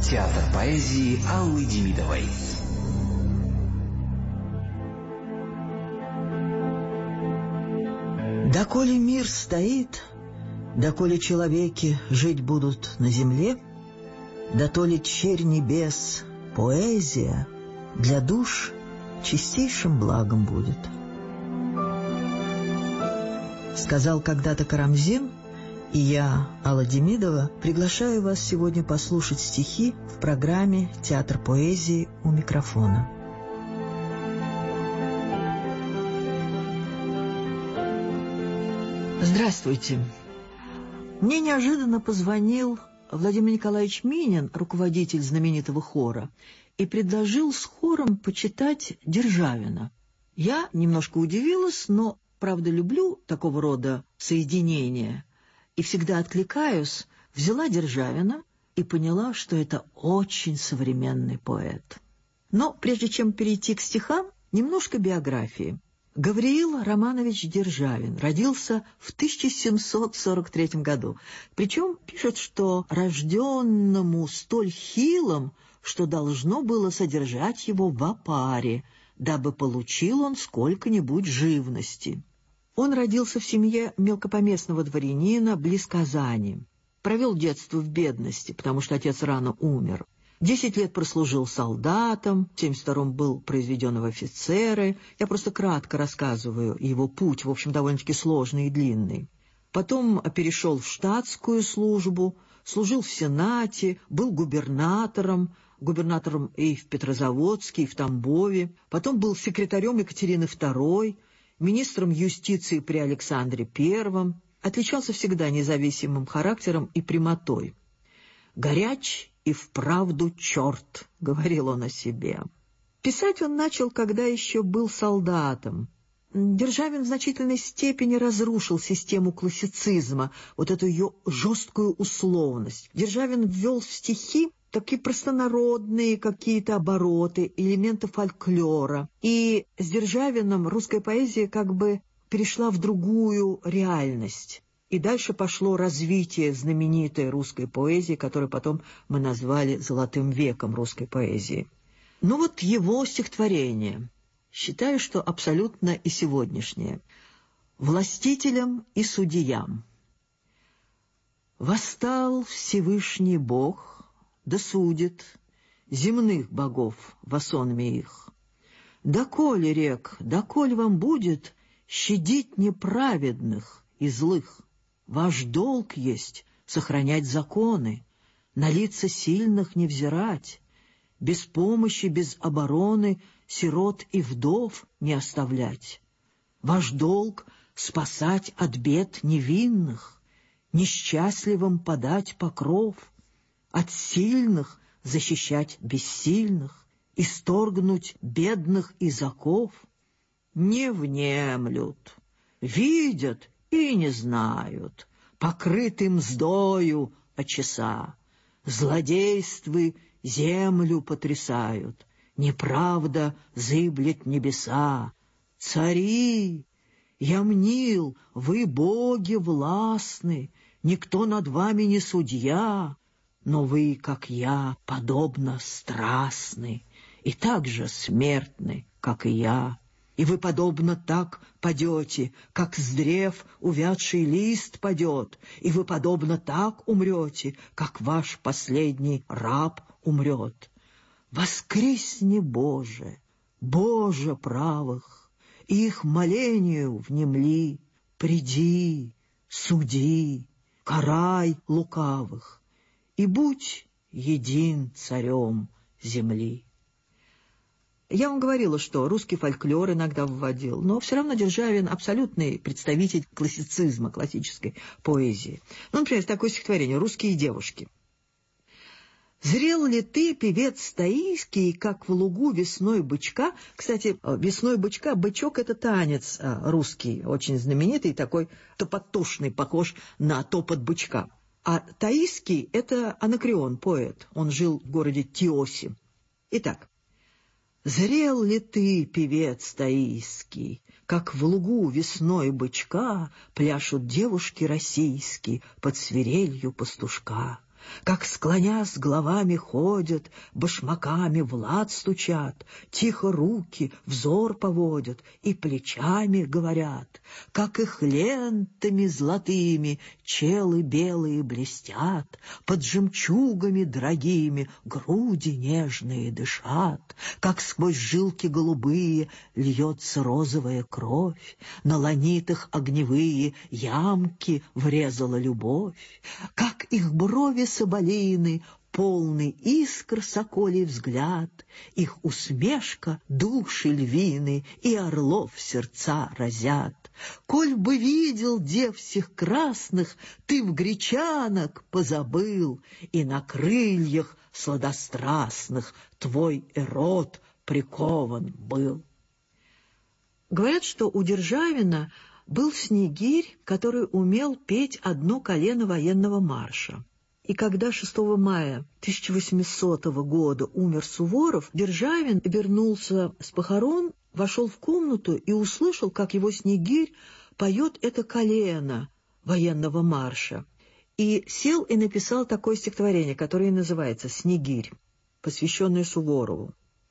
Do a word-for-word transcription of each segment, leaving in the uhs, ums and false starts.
Театр поэзии Аллы Демидовой. Доколе мир стоит, доколе человеки жить будут на земле, дотоле черь небес, поэзия для душ чистейшим благом будет. Сказал когда-то Карамзин, и я, Алла Демидова, приглашаю вас сегодня послушать стихи в программе «Театр поэзии» у микрофона. Здравствуйте. Мне неожиданно позвонил Владимир Николаевич Минин, руководитель знаменитого хора, и предложил с хором почитать Державина. Я немножко удивилась, но, правда, люблю такого рода соединения и всегда откликаюсь, взяла Державина и поняла, что это очень современный поэт. Но прежде чем перейти к стихам, немножко биографии. Гавриил Романович Державин родился в тысяча семьсот сорок третьем году. Причем пишет, что рожденному столь хилом, что должно было содержать его в опаре, дабы получил он сколько-нибудь живности. Он родился в семье мелкопоместного дворянина близ Казани. Провел детство в бедности, потому что отец рано умер. Десять лет прослужил солдатом, в семьдесят втором был произведен в офицеры. Я просто кратко рассказываю его путь, в общем, довольно-таки сложный и длинный. Потом перешел в штатскую службу, служил в Сенате, был губернатором, губернатором и в Петрозаводске, и в Тамбове. Потом был секретарем Екатерины второй, министром юстиции при Александре Первом. Отличался всегда независимым характером и прямотой. «Горяч и вправду черт», — говорил он о себе. Писать он начал, когда еще был солдатом. Державин в значительной степени разрушил систему классицизма, вот эту ее жесткую условность. Державин ввел в стихи такие простонародные какие-то обороты, элементы фольклора. И с Державиным русская поэзия как бы перешла в другую реальность. И дальше пошло развитие знаменитой русской поэзии, которую потом мы назвали «золотым веком русской поэзии». Ну вот его стихотворение. Считаю, что абсолютно и сегодняшнее. «Властителям и судьям. Восстал Всевышний Бог, да судит земных богов во сонме их. Доколе, рек, доколе вам будет щадить неправедных и злых? Ваш долг есть сохранять законы, на лица сильных не взирать, без помощи, без обороны сирот и вдов не оставлять. Ваш долг спасать от бед невинных, несчастливым подать покров, от сильных защищать бессильных, исторгнуть бедных из оков. Не внемлют, видят и не знают, покрыты мздою очеса. Злодействы землю потрясают, неправда зыблет небеса. Цари, я мнил, вы боги властны, никто над вами не судья, но вы, как я, подобно страстны и так же смертны, как и я. И вы, подобно, так падете, как с древ увядший лист падет, и вы, подобно, так умрете, как ваш последний раб умрет. Воскресни, Боже, Боже правых, их молению внемли, приди, суди, карай лукавых, и будь един царем земли». Я вам говорила, что русский фольклор иногда вводил, но все равно Державин абсолютный представитель классицизма, классической поэзии. Ну, например, такое стихотворение «Русские девушки». «Зрел ли ты, певец таийский, как в лугу весной бычка?» Кстати, весной бычка, бычок — это танец русский, очень знаменитый, такой топотушный, похож на топот бычка. А таийский — это Анакреон, поэт, он жил в городе Тиоси. Итак. «Зрел ли ты, певец таийский, как в лугу весной бычка пляшут девушки российские под свирелью пастушка? Как, склонясь головами, ходят, башмаками в лад стучат, тихо руки, взор поводят и плечами говорят, как их лентами золотыми челы белые блестят, под жемчугами дорогими груди нежные дышат, как сквозь жилки голубые льется розовая кровь, на ланитах огневые ямки врезала любовь, как их брови соболины, полный искр соколий взгляд, их усмешка души львины и орлов сердца разят. Коль бы видел дев всех красных, ты в гречанок позабыл, и на крыльях сладострастных твой эрот прикован был. Говорят, что у Державина был снегирь, который умел петь одно колено военного марша. И когда шестого мая тысяча восьмисотого года умер Суворов, Державин вернулся с похорон, вошел в комнату и услышал, как его снегирь поет это колено военного марша. И сел и написал такое стихотворение, которое называется «Снегирь», посвященное Суворову.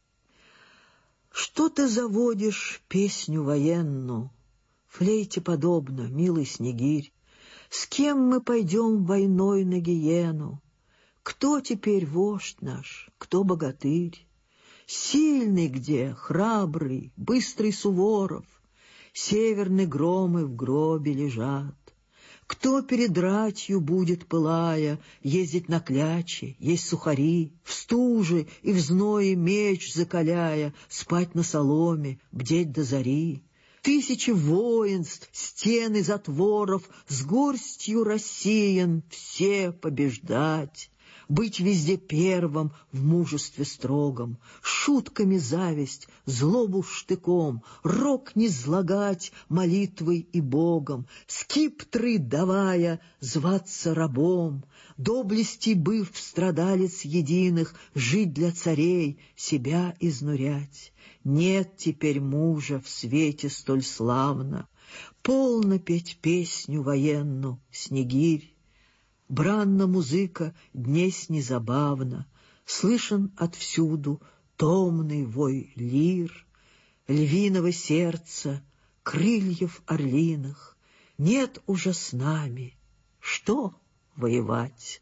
«Что ты заводишь песню военную, флейте подобно, милый снегирь? С кем мы пойдем войной на гиену? Кто теперь вождь наш, кто богатырь? Сильный где, храбрый, быстрый Суворов? Северные громы в гробе лежат. Кто перед ратью будет, пылая, ездить на кляче, есть сухари, в стуже и в зное меч закаляя, спать на соломе, бдеть до зари? Тысячи воинств, стены затворов, с горстью рассеян, все побеждать, быть везде первым в мужестве строгом, шутками зависть, злобу штыком, рок не злагать молитвой и Богом, скиптры давая зваться рабом, доблести быв страдалец единых, жить для царей, себя изнурять. Нет теперь мужа в свете столь славно, полно петь песню военную, снегирь. Бранна музыка днесь незабавна, слышен отвсюду томный вой лир, львиного сердца, крыльев орлиных. Нет уже с нами, что воевать.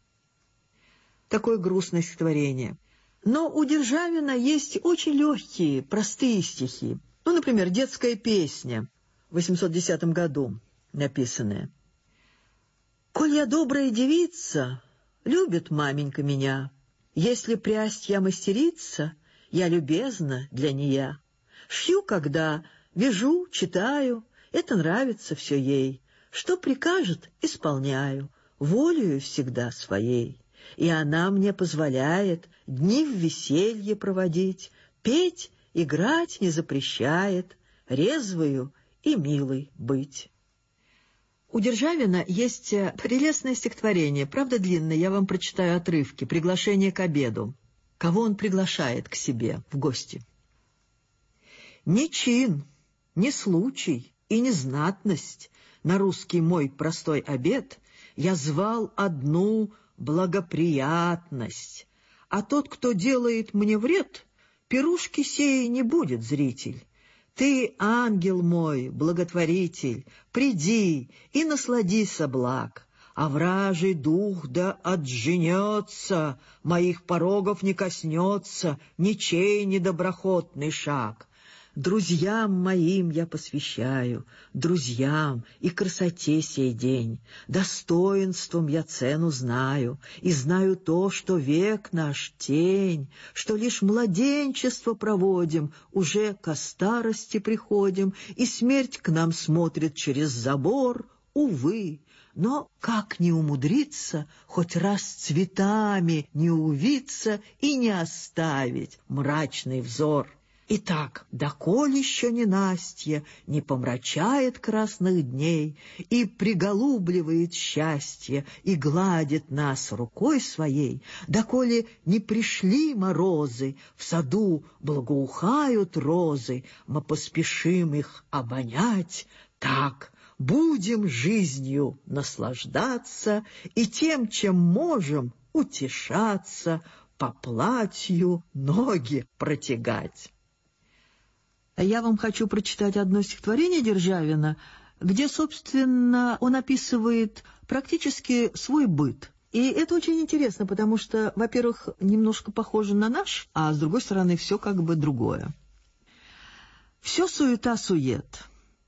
Такое грустное стихотворение. Но у Державина есть очень легкие, простые стихи. Ну, например, «Детская песня» в восемьсот десятом году написанная. «Коль я добрая девица, любит маменька меня. Если прясть я мастерица, я любезна для нея. Шью, когда вяжу, читаю, это нравится все ей. Что прикажет, исполняю, волею всегда своей. И она мне позволяет дни в веселье проводить, петь, играть не запрещает, резвою и милой быть». У Державина есть прелестное стихотворение, правда длинное, я вам прочитаю отрывки, «Приглашение к обеду». Кого он приглашает к себе в гости? «Ни чин, ни случай и ни знатность на русский мой простой обед я звал одну благоприятность, а тот, кто делает мне вред, пирушки сей не будет, зритель. Ты, ангел мой, благотворитель, приди и насладися благ, а вражий дух да отженется, моих порогов не коснется ничей недоброхотный шаг. Друзьям моим я посвящаю, друзьям и красоте сей день, достоинством я цену знаю, и знаю то, что век наш тень, что лишь младенчество проводим, уже ко старости приходим, и смерть к нам смотрит через забор, увы. Но как не умудриться, хоть раз цветами не увиться и не оставить мрачный взор? Итак, доколе еще ненастье не помрачает красных дней и приголубливает счастье и гладит нас рукой своей, доколе не пришли морозы, в саду благоухают розы, мы поспешим их обонять, так будем жизнью наслаждаться и тем, чем можем, утешаться, по платью ноги протягать. Я вам хочу прочитать одно стихотворение Державина, где, собственно, он описывает практически свой быт. И это очень интересно, потому что, во-первых, немножко похоже на наш, а с другой стороны, все как бы другое. Все суета-сует.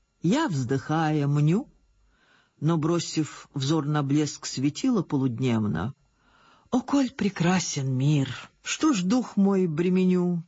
Я, вздыхая, мню, но, бросив взор на блеск светила полудневно, «О, коль прекрасен мир! Что ж дух мой бременю?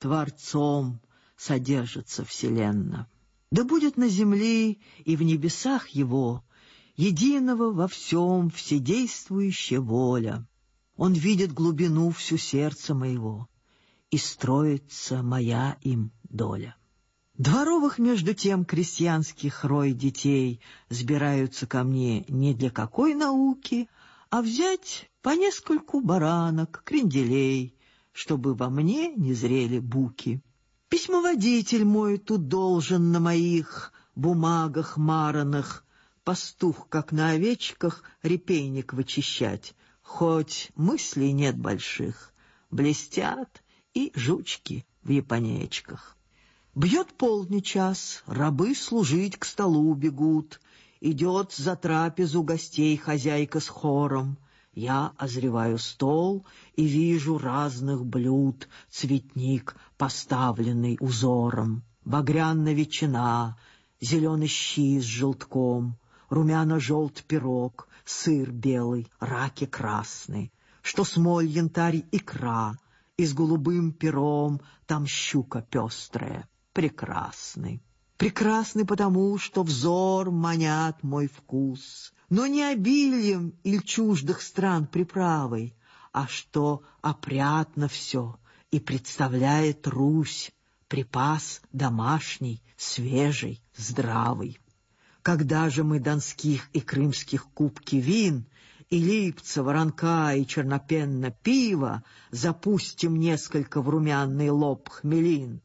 Творцом содержится вселенна. Да будет на земле и в небесах его единого во всем вседействующая воля. Он видит глубину всю сердца моего, и строится моя им доля». Дворовых, между тем, крестьянских рой детей сбираются ко мне не для какой науки, а взять по нескольку баранок, кренделей, чтобы во мне не зрели буки. Письмоводитель мой тут должен на моих бумагах мараных, пастух, как на овечках, репейник вычищать, хоть мыслей нет больших, блестят и жучки в японеечках. Бьет полдний час, рабы служить к столу бегут, идет за трапезу гостей хозяйка с хором. Я озреваю стол и вижу разных блюд, цветник, поставленный узором. Багряная ветчина, зеленый щи с желтком, румяно-желт пирог, сыр белый, раки красный, что смоль, янтарь, икра, и с голубым пером там щука пестрая. Прекрасный. Прекрасный потому, что взор манят мой вкус, но не обилием или чуждых стран приправой, а что опрятно все и представляет Русь, припас домашний, свежий, здравый. Когда же мы донских и крымских кубки вин, и липца, воронка и чернопенна пива запустим несколько в румяный лоб хмелин,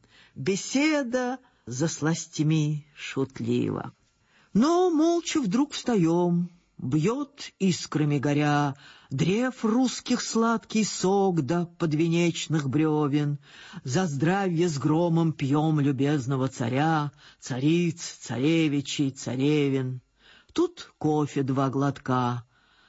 беседа за сластями шутлива. Но молча вдруг встаем, бьет искрами горя древ русских сладкий сок до подвенечных бревен. За здравие с громом пьем любезного царя, цариц, царевичей, царевин. Тут кофе два глотка.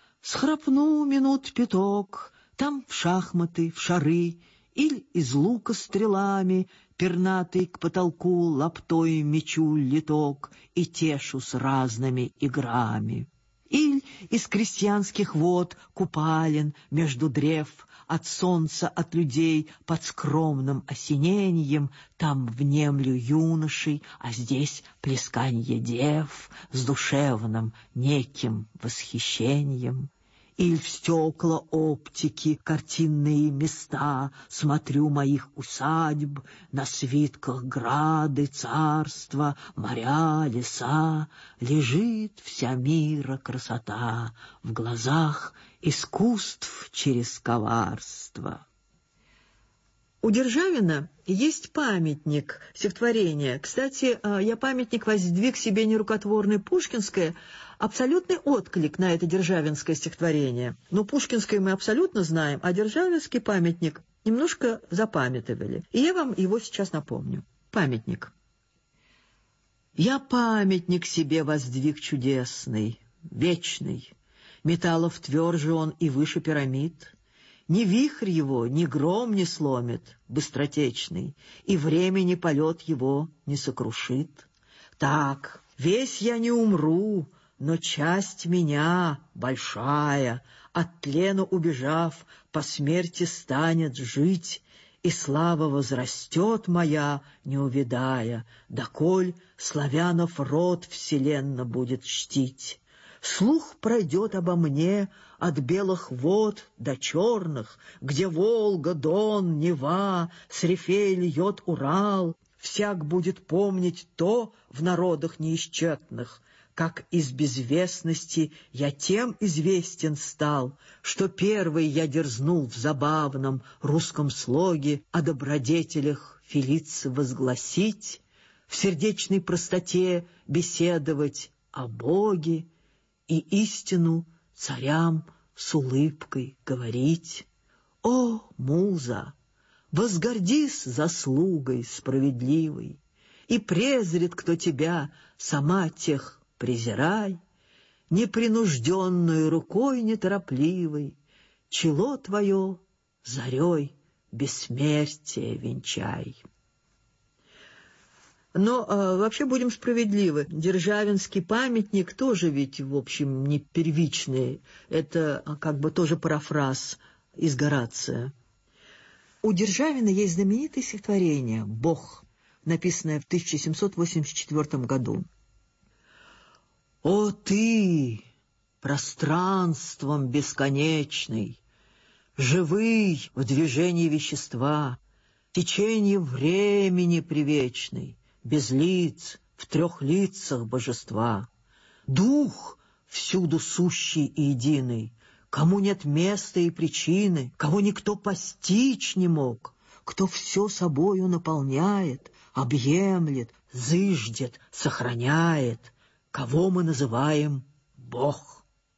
Схрапну минут пяток, там в шахматы, в шары, или из лука стрелами, пернатый к потолку лаптой мечу литок, и тешу с разными играми. Иль из крестьянских вод купалин между древ, от солнца, от людей под скромным осененьем, там внемлю юношей, а здесь плесканье дев с душевным неким восхищением. Иль в стекла оптики картинные места смотрю моих усадьб, на свитках грады, царства, моря, леса, лежит вся мира красота в глазах искусств через коварство. У Державина есть памятник, стихотворение. Кстати, я памятник воздвиг себе нерукотворный Пушкинское, абсолютный отклик на это державинское стихотворение. Но Пушкинское мы абсолютно знаем, а державинский памятник немножко запамятовали. И я вам его сейчас напомню. Памятник. Я памятник себе воздвиг чудесный, вечный. Металлов тверже он и выше пирамид. Ни вихрь его, ни гром не сломит, быстротечный, и времени полет его не сокрушит. Так, весь я не умру, но часть меня, большая, от тлена убежав, по смерти станет жить, и слава возрастет моя, не увядая, доколь славянов род вселенно будет чтить. Слух пройдет обо мне от белых вод до черных, где Волга, Дон, Нева, с рифей льет Урал. Всяк будет помнить то в народах неисчетных, как из безвестности я тем известен стал, что первый я дерзнул в забавном русском слоге о добродетелях Фелицы возгласить, в сердечной простоте беседовать о Боге и истину царям с улыбкой говорить. О, муза, возгордись заслугой справедливой, и презрит, кто тебя, сама тех презирай, непринужденную рукой неторопливой, чело твое зарей бессмертие венчай. Но э, вообще будем справедливы. Державинский памятник тоже ведь, в общем, не первичный. Это как бы тоже парафраз из Горация. У Державина есть знаменитое стихотворение «Бог», написанное в тысяча семьсот восемьдесят четвёртом году. «О ты, пространством бесконечный, живый в движении вещества, течение времени привечный, без лиц, в трех лицах божества, дух всюду сущий и единый, кому нет места и причины, кого никто постичь не мог, кто все собою наполняет, объемлет, зыждет, сохраняет, кого мы называем Бог.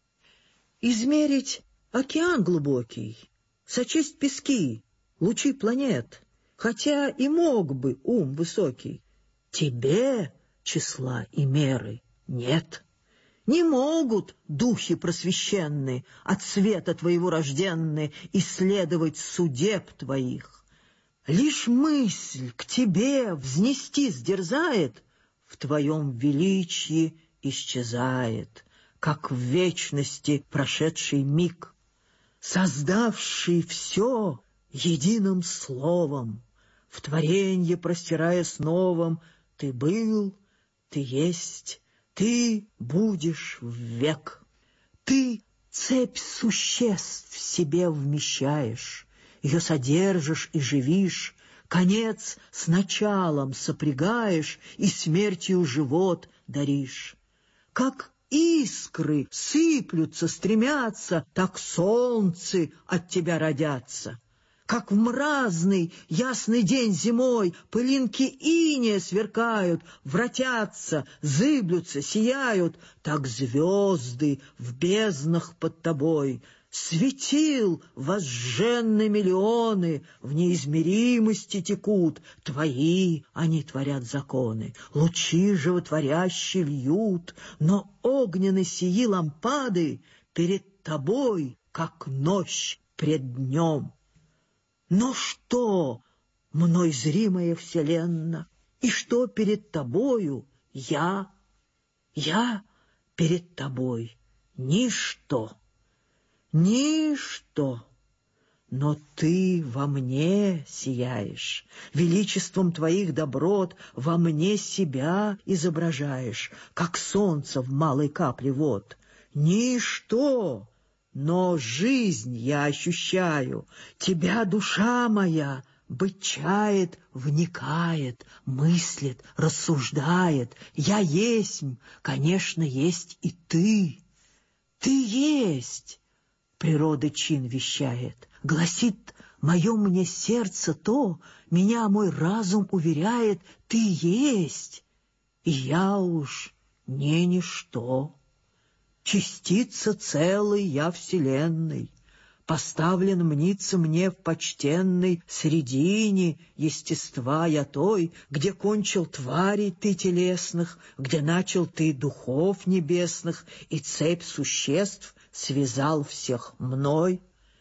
Измерить океан глубокий, сочесть пески, лучи планет, хотя и мог бы ум высокий, тебе числа и меры нет. Не могут духи просвещенные, от света твоего рожденные, исследовать судеб твоих. Лишь мысль к тебе взнестись дерзает, в твоем величии исчезает, как в вечности прошедший миг, создавший все единым словом, в творенье простираясь новым, ты был, ты есть, ты будешь ввек. Ты цепь существ в себе вмещаешь, ее содержишь и живишь, конец с началом сопрягаешь и смертью живот даришь. Как искры сыплются, стремятся, так солнцы от тебя родятся. Как в мразный ясный день зимой пылинки инея сверкают, вратятся, зыблются, сияют, так звезды в безднах под тобой. Светил возжженные миллионы в неизмеримости текут, твои они творят законы, лучи животворящие льют, но огненные сии лампады перед тобой, как ночь пред днем. Но что, мной зримая вселенная, и что перед тобою я? Я перед тобой ничто, ничто, но ты во мне сияешь, величеством твоих доброт во мне себя изображаешь, как солнце в малой капле вод. Ничто, но жизнь я ощущаю, тебя, душа моя, быть чает, вникает, мыслит, рассуждает. Я есмь, конечно, есть и ты. Ты есть, природа чин вещает, гласит мое мне сердце то, меня мой разум уверяет, ты есть, и я уж не ничто. Частица целой я вселенной, поставлен мнится мне в почтенной средине естества я той, где кончил тварей ты телесных, где начал ты духов небесных, и цепь существ связал всех мной.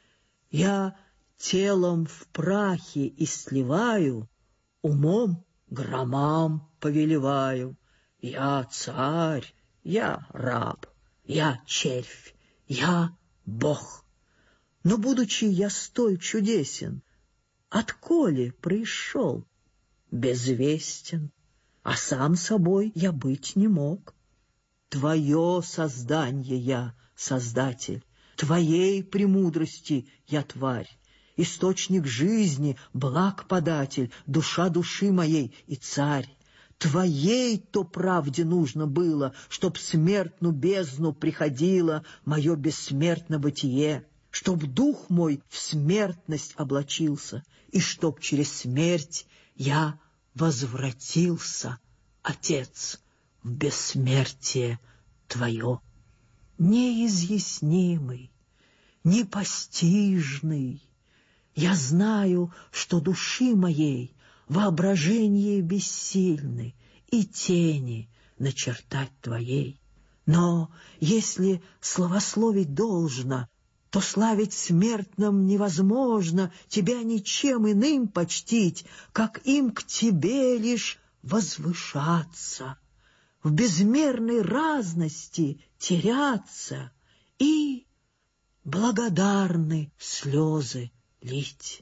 Я телом в прахе и сливаю, умом громам повелеваю. Я царь, я раб, я червь, я Бог. Но, будучи я столь чудесен, отколе пришел, безвестен, а сам собой я быть не мог. Твое созданье я, Создатель, твоей премудрости я тварь, источник жизни, благ податель, душа души моей и царь. Твоей-то правде нужно было, чтоб смертну бездну приходило мое бессмертное бытие, чтоб дух мой в смертность облачился, и чтоб через смерть я возвратился, Отец, в бессмертие Твое. Неизъяснимый, непостижный. Я знаю, что души моей воображение бессильны и тени начертать твоей. Но если славословить должно, то славить смертным невозможно, тебя ничем иным почтить, как им к тебе лишь возвышаться, в безмерной разности теряться и благодарны слезы лить.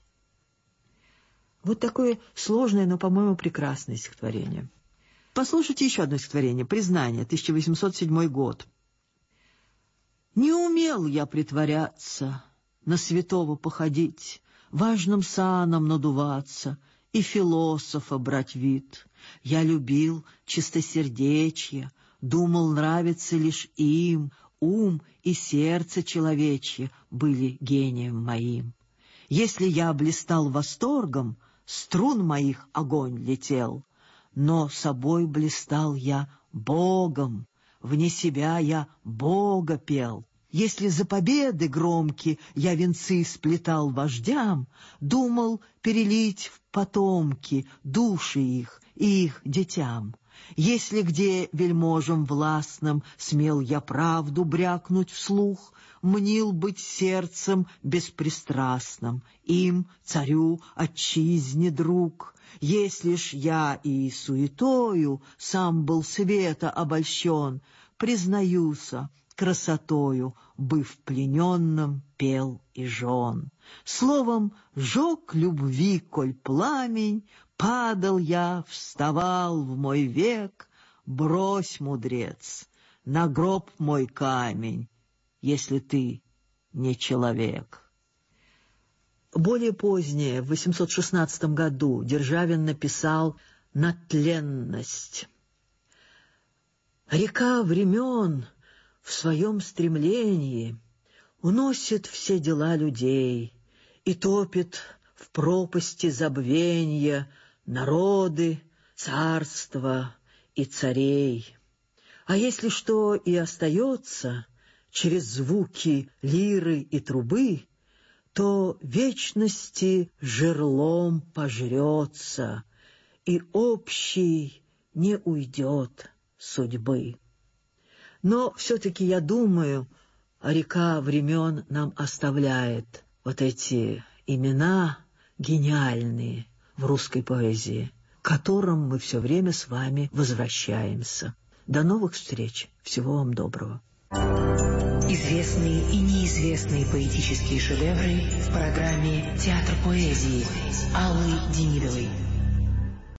Вот такое сложное, но, по-моему, прекрасное стихотворение. Послушайте еще одно стихотворение «Признание», тысяча восемьсот седьмой год. «Не умел я притворяться, на святого походить, важным саном надуваться и философа брать вид. Я любил чистосердечье, думал, нравится лишь им, ум и сердце человечье были гением моим. Если я блистал восторгом, струн моих огонь летел, но собой блистал я Богом, вне себя я Бога пел. Если за победы громкие я венцы сплетал вождям, думал перелить в потомки души их и их детям. Если где вельможам властным смел я правду брякнуть вслух, мнил быть сердцем беспристрастным, им, царю, отчизне друг. Если ж я и суетою сам был света обольщен, признаюся, красотою, быв плененным, пел и жен. Словом, жег любви, коль пламень, падал я, вставал в мой век. Брось, мудрец, на гроб мой камень, если ты не человек». Более позднее, в восемьсот шестнадцатом году, Державин написал «На тленность». «Река времен в своем стремлении уносит все дела людей и топит в пропасти забвенья народы, царства и царей. А если что и остается через звуки лиры и трубы, то вечности жерлом пожрется, и общий не уйдет судьбы». Но все-таки, я думаю, река времен нам оставляет вот эти имена гениальные в русской поэзии, к которым мы все время с вами возвращаемся. До новых встреч. Всего вам доброго. Известные и неизвестные поэтические шедевры в программе «Театр поэзии» Аллы Демидовой.